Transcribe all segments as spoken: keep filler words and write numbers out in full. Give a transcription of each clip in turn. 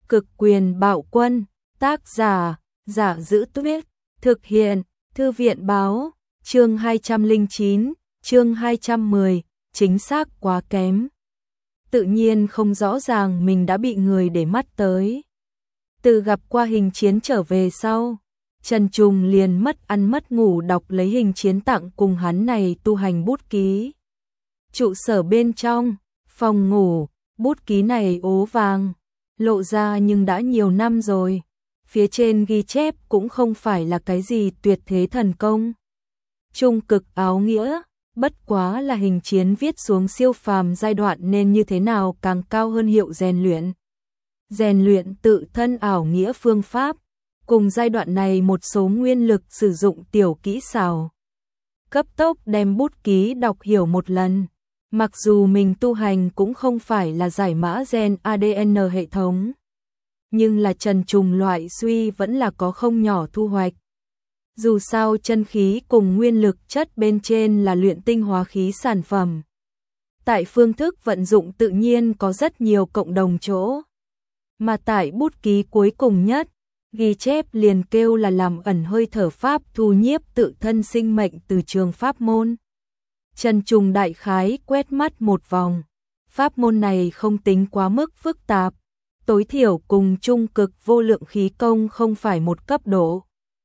Cực quyền bạo quân, tác giả, Giả Giữ Tuyết, thực hiện, Thư viện báo, chương hai trăm lẻ chín, chương hai trăm mười, chính xác quá kém. Tự nhiên không rõ ràng mình đã bị người để mắt tới. Từ gặp qua hình chiến trở về sau, Trần Trùng liền mất ăn mất ngủ đọc lấy hình chiến tặng cùng hắn này tu hành bút ký. Trụ sở bên trong, phòng ngủ, bút ký này ố vàng, lộ ra nhưng đã nhiều năm rồi. Phía trên ghi chép cũng không phải là cái gì tuyệt thế thần công. Trung cực áo nghĩa, bất quá là hình chiến viết xuống siêu phàm giai đoạn nên như thế nào càng cao hơn hiệu rèn luyện. Rèn luyện tự thân ảo nghĩa phương pháp, cùng giai đoạn này một số nguyên lực sử dụng tiểu kỹ xảo. Cấp tốc đem bút ký đọc hiểu một lần, mặc dù mình tu hành cũng không phải là giải mã gen a đê en hệ thống. Nhưng là Trần Trùng loại suy vẫn là có không nhỏ thu hoạch. Dù sao chân khí cùng nguyên lực chất bên trên là luyện tinh hóa khí sản phẩm. Tại phương thức vận dụng tự nhiên có rất nhiều cộng đồng chỗ. Mà tại bút ký cuối cùng nhất, ghi chép liền kêu là làm ẩn hơi thở pháp thu nhiếp tự thân sinh mệnh từ trường pháp môn. Trần Trùng đại khái quét mắt một vòng. Pháp môn này không tính quá mức phức tạp. Tối thiểu cùng trung cực vô lượng khí công không phải một cấp độ.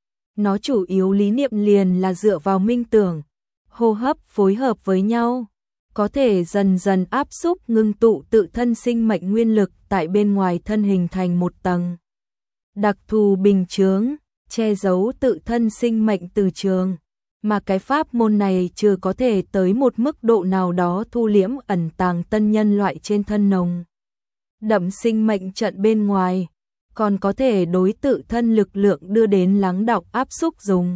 Nó chủ yếu lý niệm liền là dựa vào minh tưởng, hô hấp phối hợp với nhau, có thể dần dần áp xúc ngưng tụ tự thân sinh mệnh nguyên lực tại bên ngoài thân hình thành một tầng đặc thù bình chướng, che giấu tự thân sinh mệnh từ trường. Mà cái pháp môn này chưa có thể tới một mức độ nào đó thu liễm ẩn tàng tân nhân loại trên thân nồng đậm sinh mệnh trận bên ngoài, còn có thể đối tự thân lực lượng đưa đến lắng đọng áp xúc dùng.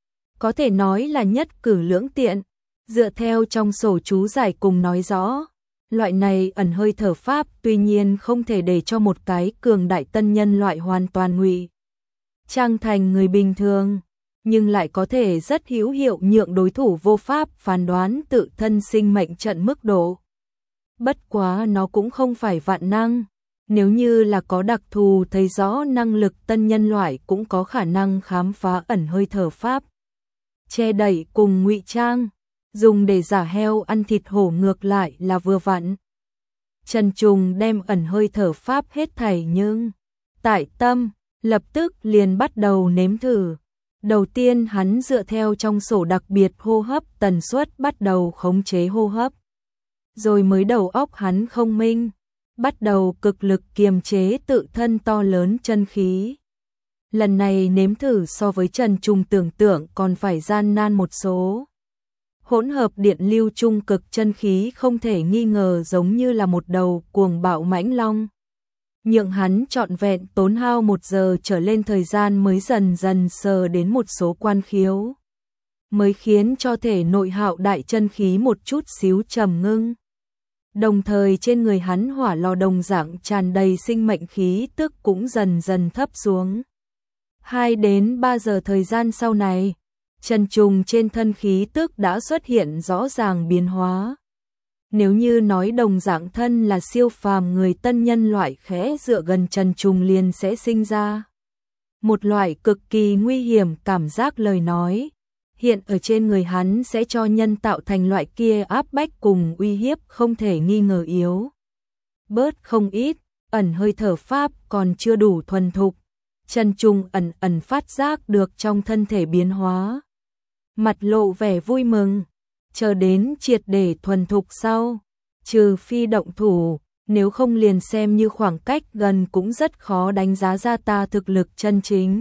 Có thể nói là nhất cử lưỡng tiện, dựa theo trong sổ chú giải cùng nói rõ. Loại này ẩn hơi thở pháp tuy nhiên không thể để cho một cái cường đại tân nhân loại hoàn toàn ngụy trang thành người bình thường, nhưng lại có thể rất hữu hiệu nhượng đối thủ vô pháp phán đoán tự thân sinh mệnh trận mức độ. Bất quá nó cũng không phải vạn năng, nếu như là có đặc thù thấy rõ năng lực tân nhân loại cũng có khả năng khám phá ẩn hơi thở pháp. Che đậy cùng ngụy trang, dùng để giả heo ăn thịt hổ ngược lại là vừa vặn. Trần Trùng đem ẩn hơi thở pháp hết thảy nhưng tại tâm, lập tức liền bắt đầu nếm thử. Đầu tiên hắn dựa theo trong sổ đặc biệt hô hấp tần suất bắt đầu khống chế hô hấp. Rồi mới đầu óc hắn không minh, bắt đầu cực lực kiềm chế tự thân to lớn chân khí. Lần này nếm thử so với Trần Trùng tưởng tượng còn phải gian nan một số. Hỗn hợp điện lưu trung cực chân khí không thể nghi ngờ giống như là một đầu cuồng bạo mãnh long. Nhượng hắn trọn vẹn tốn hao một giờ trở lên thời gian mới dần dần sờ đến một số quan khiếu. Mới khiến cho thể nội hạo đại chân khí một chút xíu trầm ngưng. Đồng thời trên người hắn hỏa lò đồng dạng tràn đầy sinh mệnh khí tức cũng dần dần thấp xuống. Hai đến ba giờ thời gian sau này, Trần Trùng trên thân khí tức đã xuất hiện rõ ràng biến hóa. Nếu như nói đồng dạng thân là siêu phàm người tân nhân loại khẽ dựa gần Trần Trùng liền sẽ sinh ra một loại cực kỳ nguy hiểm cảm giác lời nói. Hiện ở trên người hắn sẽ cho nhân tạo thành loại kia áp bách cùng uy hiếp không thể nghi ngờ yếu. Bớt không ít, ẩn hơi thở pháp còn chưa đủ thuần thục. Trần Trùng ẩn ẩn phát giác được trong thân thể biến hóa. Mặt lộ vẻ vui mừng, chờ đến triệt để thuần thục sau. Trừ phi động thủ, nếu không liền xem như khoảng cách gần cũng rất khó đánh giá ra ta thực lực chân chính.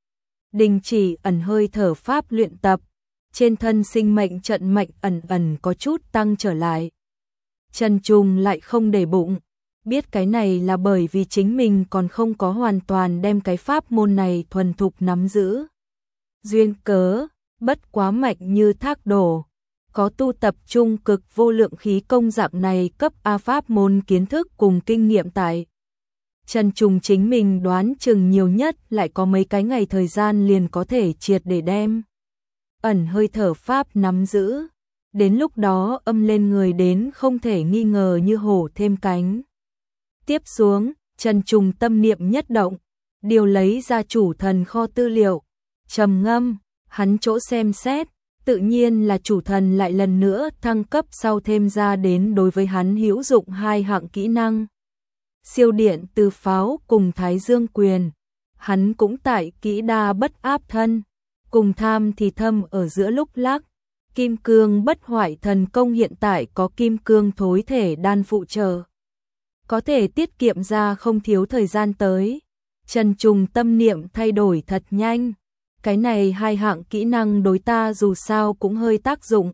Đình chỉ ẩn hơi thở pháp luyện tập, trên thân sinh mệnh trận mệnh ẩn ẩn có chút tăng trở lại. Trần Trùng lại không để bụng, biết cái này là bởi vì chính mình còn không có hoàn toàn đem cái pháp môn này thuần thục nắm giữ. Duyên cớ, bất quá mạnh như thác đổ, có tu tập trung cực vô lượng khí công dạng này cấp A pháp môn kiến thức cùng kinh nghiệm tại. Trần Trùng chính mình đoán chừng nhiều nhất lại có mấy cái ngày thời gian liền có thể triệt để đem ẩn hơi thở pháp nắm giữ. Đến lúc đó âm lên người đến không thể nghi ngờ như hổ thêm cánh. Tiếp xuống, Trần Trùng tâm niệm nhất động, điều lấy ra chủ thần kho tư liệu, trầm ngâm, hắn chỗ xem xét, tự nhiên là chủ thần lại lần nữa thăng cấp sau thêm ra đến đối với hắn hữu dụng hai hạng kỹ năng. Siêu điện từ pháo cùng Thái Dương quyền, hắn cũng tại kỹ đa bất áp thân, cùng tham thì thâm ở giữa lúc lắc. Kim cương bất hoại thần công hiện tại có kim cương thối thể đan phụ trợ, có thể tiết kiệm ra không thiếu thời gian tới. Trần Trùng tâm niệm thay đổi thật nhanh, cái này hai hạng kỹ năng đối ta dù sao cũng hơi tác dụng.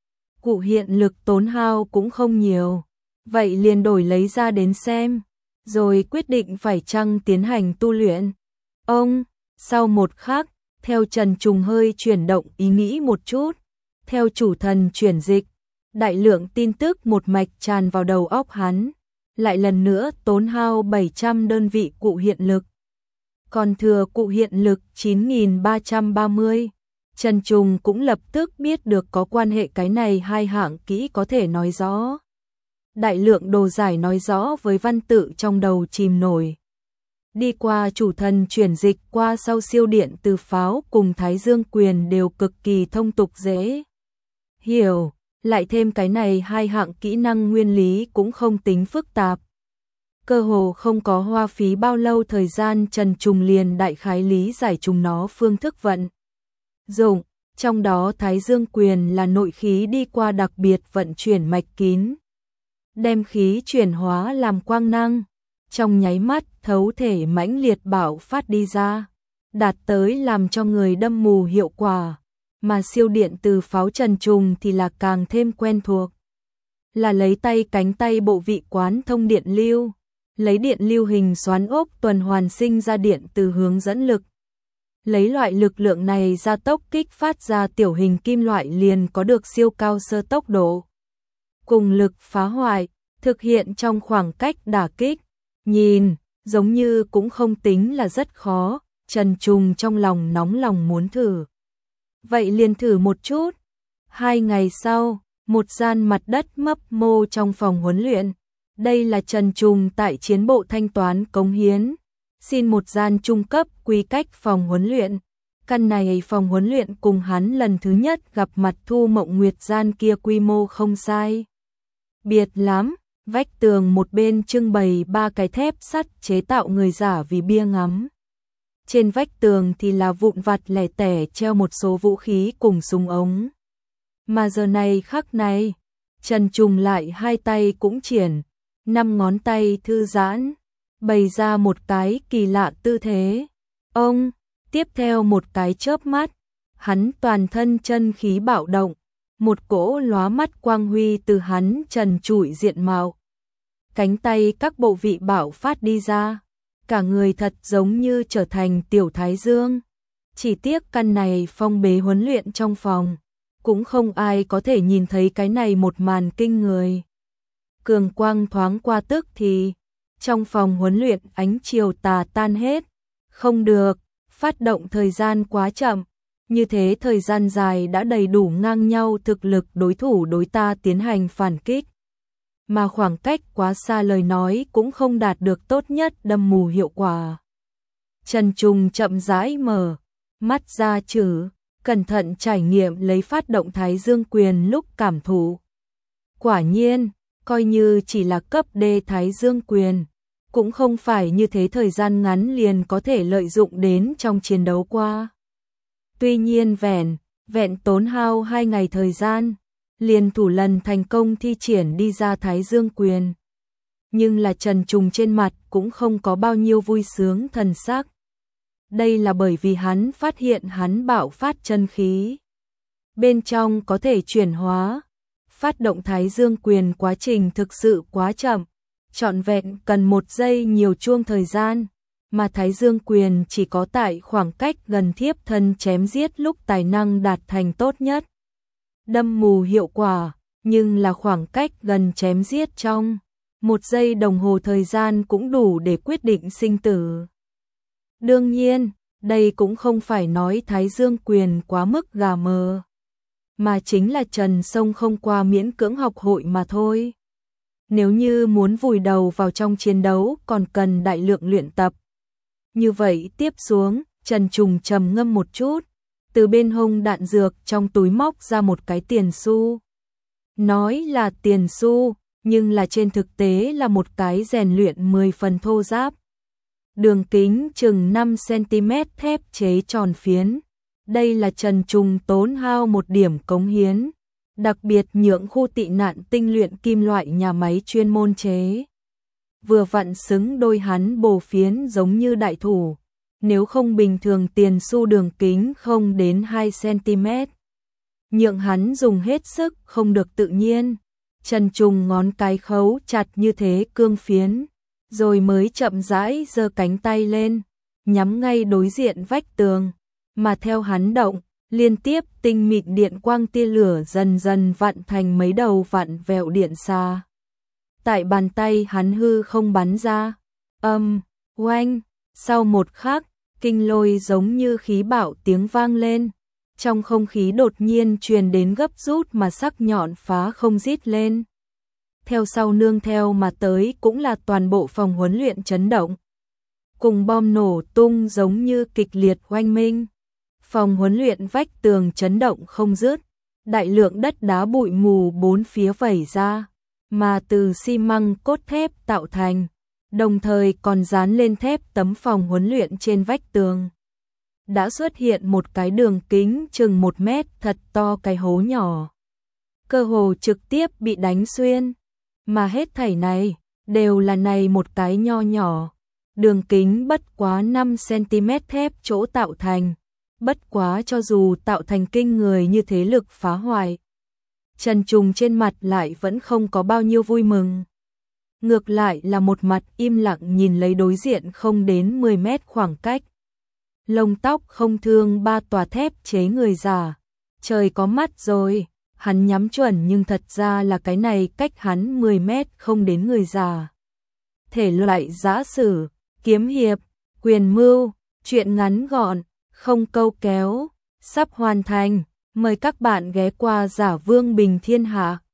Cụ hiện lực tốn hao cũng không nhiều, vậy liền đổi lấy ra đến xem, rồi quyết định phải chăng tiến hành tu luyện. Ông, sau một khắc, theo Trần Trùng hơi chuyển động ý nghĩ một chút, theo chủ thần chuyển dịch, đại lượng tin tức một mạch tràn vào đầu óc hắn, lại lần nữa tốn hao bảy trăm đơn vị cụ hiện lực. Còn thừa cụ hiện lực chín nghìn ba trăm ba mươi. Trần Trùng cũng lập tức biết được có quan hệ cái này hai hạng kỹ có thể nói rõ. Đại lượng đồ giải nói rõ với văn tự trong đầu chìm nổi. Đi qua chủ thần chuyển dịch qua sau siêu điện từ pháo cùng Thái Dương quyền đều cực kỳ thông tục dễ hiểu, lại thêm cái này hai hạng kỹ năng nguyên lý cũng không tính phức tạp. Cơ hồ không có hoa phí bao lâu thời gian, Trần Trùng liền đại khái lý giải chúng nó phương thức vận dụng, trong đó Thái Dương quyền là nội khí đi qua đặc biệt vận chuyển mạch kín, đem khí chuyển hóa làm quang năng, trong nháy mắt thấu thể mãnh liệt bạo phát đi ra, đạt tới làm cho người đâm mù hiệu quả. Mà siêu điện từ pháo Trần Trùng thì là càng thêm quen thuộc, là lấy tay cánh tay bộ vị quán thông điện lưu, lấy điện lưu hình xoắn ốc tuần hoàn sinh ra điện từ hướng dẫn lực. Lấy loại lực lượng này ra tốc kích phát ra tiểu hình kim loại liền có được siêu cao sơ tốc độ. Cùng lực phá hoại, thực hiện trong khoảng cách đả kích, nhìn, giống như cũng không tính là rất khó, Trần Trùng trong lòng nóng lòng muốn thử. Vậy liền thử một chút. Hai ngày sau, một gian mặt đất mấp mô trong phòng huấn luyện. Đây là Trần Trùng tại chiến bộ thanh toán cống hiến. Xin một gian trung cấp quy cách phòng huấn luyện. Căn này phòng huấn luyện cùng hắn lần thứ nhất gặp mặt Thu Mộng Nguyệt gian kia quy mô không sai biệt lắm. Vách tường một bên trưng bày ba cái thép sắt chế tạo người giả vì bia ngắm. Trên vách tường thì là vụn vặt lẻ tẻ treo một số vũ khí cùng súng ống. Mà giờ này khắc này, Trần Trùng lại hai tay cũng triển, năm ngón tay thư giãn, bày ra một cái kỳ lạ tư thế. Ông, tiếp theo một cái chớp mắt, hắn toàn thân chân khí bạo động, một cỗ lóa mắt quang huy từ hắn trần trụi diện mạo. Cánh tay các bộ vị bạo phát đi ra. Cả người thật giống như trở thành tiểu thái dương. Chỉ tiếc căn này phong bế huấn luyện trong phòng, cũng không ai có thể nhìn thấy cái này một màn kinh người. Cường quang thoáng qua tức thì, trong phòng huấn luyện ánh chiều tà tan hết. Không được, phát động thời gian quá chậm, như thế thời gian dài đã đầy đủ ngang nhau thực lực đối thủ đối ta tiến hành phản kích. Mà khoảng cách quá xa lời nói cũng không đạt được tốt nhất đâm mù hiệu quả. Trần Trùng chậm rãi mở mắt ra chử, cẩn thận trải nghiệm lấy phát động Thái Dương quyền lúc cảm thụ. Quả nhiên, coi như chỉ là cấp D Thái Dương quyền, cũng không phải như thế thời gian ngắn liền có thể lợi dụng đến trong chiến đấu qua. Tuy nhiên vẹn, vẹn tốn hao hai ngày thời gian, liền thủ lần thành công thi triển đi ra Thái Dương quyền. Nhưng là Trần Trùng trên mặt cũng không có bao nhiêu vui sướng thần sắc. Đây là bởi vì hắn phát hiện hắn bạo phát chân khí. Bên trong có thể chuyển hóa. Phát động Thái Dương quyền quá trình thực sự quá chậm. Trọn vẹn cần một giây nhiều chuông thời gian. Mà Thái Dương quyền chỉ có tại khoảng cách gần thiếp thân chém giết lúc tài năng đạt thành tốt nhất. Đâm mù hiệu quả, nhưng là khoảng cách gần chém giết trong một giây đồng hồ thời gian cũng đủ để quyết định sinh tử. Đương nhiên, đây cũng không phải nói Thái Dương quyền quá mức gà mờ, mà chính là Trần Sông không qua miễn cưỡng học hội mà thôi. Nếu như muốn vùi đầu vào trong chiến đấu còn cần đại lượng luyện tập. Như vậy tiếp xuống, Trần Trùng trầm ngâm một chút, từ bên hông đạn dược trong túi móc ra một cái tiền xu. Nói là tiền xu, nhưng là trên thực tế là một cái rèn luyện mười phần thô ráp. Đường kính chừng năm xăng-ti-mét thép chế tròn phiến. Đây là Trần Trùng tốn hao một điểm cống hiến, đặc biệt nhượng khu tị nạn tinh luyện kim loại nhà máy chuyên môn chế. Vừa vặn xứng đôi hắn bổ phiến giống như đại thủ, nếu không bình thường tiền xu đường kính không đến hai xăng-ti-mét. Nhượng hắn dùng hết sức không được tự nhiên. Trần Trùng ngón cái khấu chặt như thế cương phiến, rồi mới chậm rãi giơ cánh tay lên, nhắm ngay đối diện vách tường, mà theo hắn động, liên tiếp tinh mịn điện quang tia lửa dần dần vặn thành mấy đầu vặn vẹo điện xa. Tại bàn tay hắn hư không bắn ra, âm, oanh, sau một khắc, kinh lôi giống như khí bạo tiếng vang lên, trong không khí đột nhiên truyền đến gấp rút mà sắc nhọn phá không rít lên. Theo sau nương theo mà tới cũng là toàn bộ phòng huấn luyện chấn động, cùng bom nổ tung giống như kịch liệt oanh minh. Phòng huấn luyện vách tường chấn động không dứt, đại lượng đất đá bụi mù bốn phía vẩy ra, mà từ xi măng cốt thép tạo thành, đồng thời còn dán lên thép tấm phòng huấn luyện trên vách tường. Đã xuất hiện một cái đường kính chừng một mét thật to cái hố nhỏ. Cơ hồ trực tiếp bị đánh xuyên, mà hết thảy này đều là này một cái nho nhỏ, đường kính bất quá năm xăng-ti-mét thép chỗ tạo thành. Bất quá cho dù tạo thành kinh người như thế lực phá hoại, Trần Trùng trên mặt lại vẫn không có bao nhiêu vui mừng. Ngược lại là một mặt im lặng nhìn lấy đối diện không đến mười mét khoảng cách. Lông tóc không thương ba tòa thép chế người già. Trời có mắt rồi, hắn nhắm chuẩn nhưng thật ra là cái này cách hắn mười mét không đến người già. Thể loại giã sử, kiếm hiệp, quyền mưu, truyện ngắn gọn, không câu kéo, sắp hoàn thành, mời các bạn ghé qua Giả Vương Bình Thiên Hạ.